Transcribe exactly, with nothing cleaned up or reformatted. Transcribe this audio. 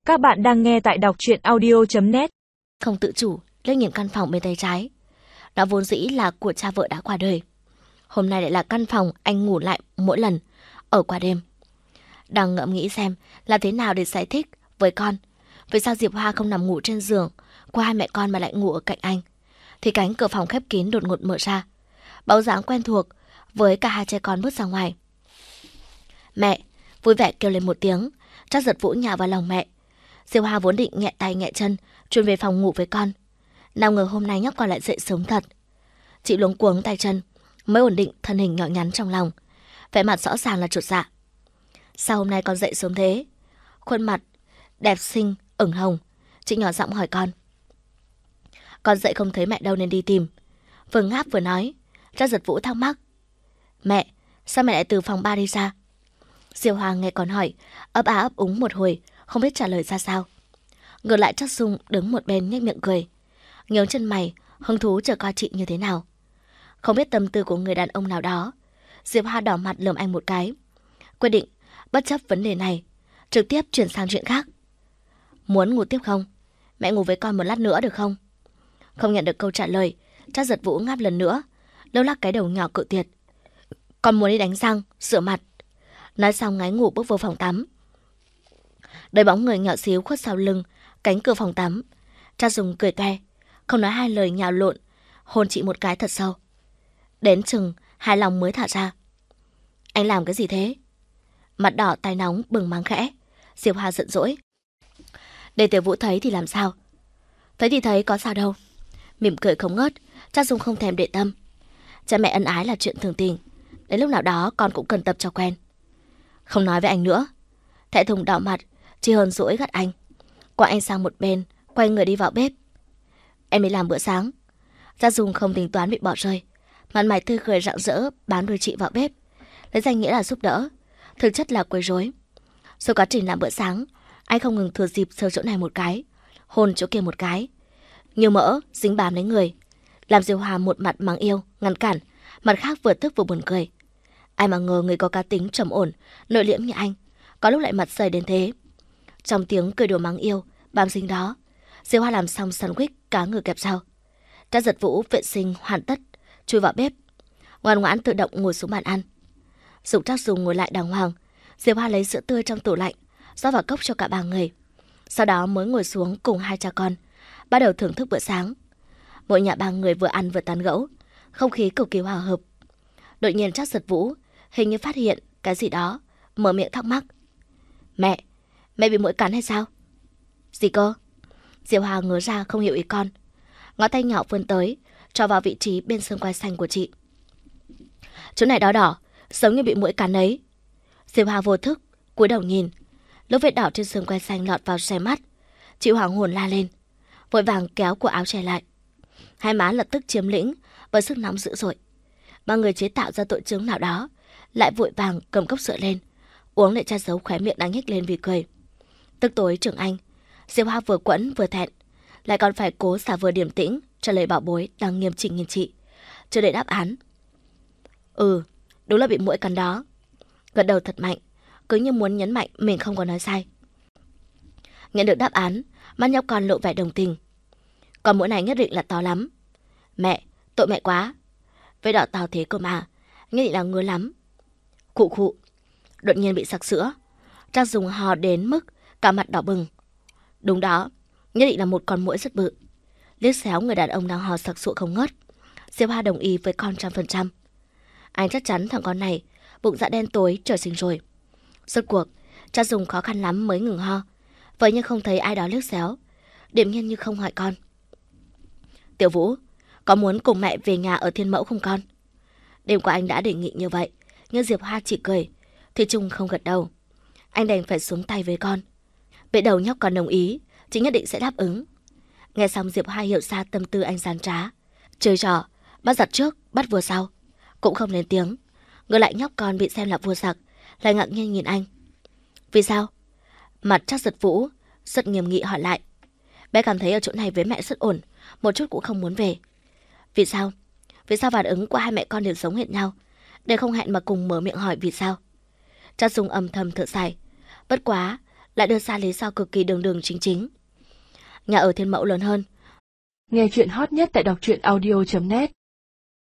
Các bạn đang nghe tại đọc truyện audio chấm net. Không tự chủ, liếc nhìn căn phòng bên tay trái. Nó vốn dĩ là của cha vợ đã qua đời. Hôm nay lại là căn phòng anh ngủ lại mỗi lần, ở qua đêm. Đang ngẫm nghĩ xem là thế nào để giải thích với con. Vì sao Diệp Hoa không nằm ngủ trên giường của hai mẹ con mà lại ngủ ở cạnh anh. Thì cánh cửa phòng khép kín đột ngột mở ra. Bóng dáng quen thuộc với cả hai cha con bước ra ngoài. Mẹ, vui vẻ kêu lên một tiếng. Trác Giật Vũ nhào vào lòng mẹ. Diệp Hoa vốn định nghẹ tay nghẹ chân chuyển về phòng ngủ với con. Nào ngờ hôm nay nhóc con lại dậy sớm thật. Chị luống cuống tay chân mới ổn định thân hình nhỏ nhắn trong lòng. Vẻ mặt rõ ràng là chột dạ. Sao hôm nay con dậy sớm thế? Khuôn mặt đẹp xinh ửng hồng. Chị nhỏ giọng hỏi con. Con dậy không thấy mẹ đâu nên đi tìm. Vừa ngáp vừa nói. Trác Giật Vũ thắc mắc. Mẹ, sao mẹ lại từ phòng ba đi ra? Diệp Hoa nghe con hỏi, ấp á ấp úng một hồi, không biết trả lời ra sao. Ngược lại Trác Dung đứng một bên nhếch miệng cười, nhướng chân mày, hứng thú chờ coi chị như thế nào. Không biết tâm tư của người đàn ông nào đó, Diệp Hoa đỏ mặt lườm anh một cái, quyết định bất chấp vấn đề này, trực tiếp chuyển sang chuyện khác. Muốn ngủ tiếp không? Mẹ ngủ với con một lát nữa được không? Không nhận được câu trả lời, Trác Giật Vũ ngáp lần nữa, lâu lắc cái đầu nhỏ cự tuyệt. Con muốn đi đánh răng, rửa mặt. Nói xong ngái ngủ bước vào phòng tắm. Đôi bóng người nhỏ xíu khuất sau lưng cánh cửa phòng tắm. Trác Dung cười toe, không nói hai lời nhào lộn, hôn chị một cái thật sâu. Đến chừng hài lòng mới thả ra. Anh làm cái gì thế? Mặt đỏ tay nóng bừng mắng khẽ. Diệp Hoa giận dỗi. Để Tiểu Vũ thấy thì làm sao? Thấy thì thấy có sao đâu. Mỉm cười không ngớt, Trác Dung không thèm để tâm. Cha mẹ ân ái là chuyện thường tình, đến lúc nào đó con cũng cần tập cho quen. Không nói với anh nữa. Thẹn thùng đỏ mặt, chỉ hờn dỗi gắt anh. Qua anh sang một bên, quay người đi vào bếp. Em đi làm bữa sáng. Trác Dung không tính toán bị bỏ rơi, mặt mày tươi cười rạng rỡ bám đuôi chị vào bếp, lấy danh nghĩa là giúp đỡ, thực chất là quấy rối. Sau quá trình làm bữa sáng, anh không ngừng thừa dịp sờ chỗ này một cái, hôn chỗ kia một cái. Nhiều mỡ dính bám lấy người, làm Diệp Hoa một mặt mắng yêu ngăn cản, mặt khác vừa tức vừa buồn cười. Ai mà ngờ người có cá tính trầm ổn, nội liễm như anh, có lúc lại mặt dày đến thế. Trong tiếng cười đùa mắng yêu bám dính đó, Diệp Hoa làm xong sandwich cá ngừ kẹp rau. Trác Giật Vũ vệ sinh hoàn tất, chui vào bếp, ngoan ngoãn tự động ngồi xuống bàn ăn. Dục Trác Dung ngồi lại đàng hoàng, Diệp Hoa lấy sữa tươi trong tủ lạnh rót vào cốc cho cả ba người. Sau đó mới ngồi xuống cùng hai cha con, bắt đầu thưởng thức bữa sáng. Mỗi nhà ba người vừa ăn vừa tán gẫu, không khí cực kỳ hòa hợp. Đột nhiên Trác Giật Vũ hình như phát hiện cái gì đó, mở miệng thắc mắc. Mẹ, mẹ bị muỗi cắn hay sao? Gì cơ? Diệp Hoa ngớ ra không hiểu ý con. Ngón tay nhỏ vươn tới, cho vào vị trí bên xương quai xanh của chị. Chỗ này đỏ đỏ, giống như bị muỗi cắn ấy. Diệp Hoa vô thức cúi đầu nhìn, lớp vết đỏ trên xương quai xanh lọt vào xé mắt. Chị hoảng hồn la lên, vội vàng kéo cổ áo che lại. Hai má lập tức chiếm lĩnh bởi sức nóng dữ dội. Ba người chế tạo ra tội chứng nào đó lại vội vàng cầm cốc sữa lên, uống để che giấu khóe miệng đang nhếch lên vì cười. Tức tối trưởng anh, Diệp Hoa vừa quẫn vừa thẹn, lại còn phải cố xả vừa điềm tĩnh trả lời bảo bối đang nghiêm chỉnh nhìn chị, chờ đợi đáp án. Ừ, đúng là bị muỗi cắn đó. Gật đầu thật mạnh, cứ như muốn nhấn mạnh mình không có nói sai. Nhận được đáp án, mắt nhóc con lộ vẻ đồng tình. Còn muỗi này nhất định là to lắm. Mẹ, tội mẹ quá. Vết đỏ to thế cơ mà, nhất định là ngứa lắm. Khụ khụ. Đột nhiên bị sặc sữa, Trác Dung hò đến mức cả mặt đỏ bừng. Đúng đó, nhất định là một con muỗi rất bự. Liếc xéo người đàn ông đang hò sặc sụa không ngớt, Diệp Hoa đồng ý với con trăm phần trăm. Anh chắc chắn thằng con này bụng dạ đen tối trời sinh rồi. Rốt cuộc, Trác Dung khó khăn lắm mới ngừng ho, vậy nhưng không thấy ai đó liếc xéo, điềm nhiên như không hỏi con. Tiểu Vũ, có muốn cùng mẹ về nhà ở Thiên Mẫu không con? Đêm qua anh đã đề nghị như vậy, nhưng Diệp Hoa chỉ cười, Thủy Chung không gật đầu. Anh đành phải xuống tay với con. Biết đầu nhóc còn đồng ý, chị nhất định sẽ đáp ứng. Nghe xong Diệp Hoa hiểu ra tâm tư anh gian trá, chơi trò bắt giặc trước bắt vua sau, cũng không lên tiếng. Ngược lại nhóc con bị xem là vua giặc lại ngạc nhiên nhìn anh. Vì sao? Mặt Trác Giật Vũ rất nghiêm nghị hỏi lại. Bé cảm thấy ở chỗ này với mẹ rất ổn, một chút cũng không muốn về. Vì sao? Vì sao phản ứng của hai mẹ con đều giống hệt nhau, để không hẹn mà cùng mở miệng hỏi vì sao? Trác Dung âm thầm thở dài. Bất quá lại đưa ra lý do cực kỳ đường đường chính chính. Nhà ở Thiên Mẫu lớn hơn. Nghe chuyện hot nhất tại đọc truyện audio chấm net.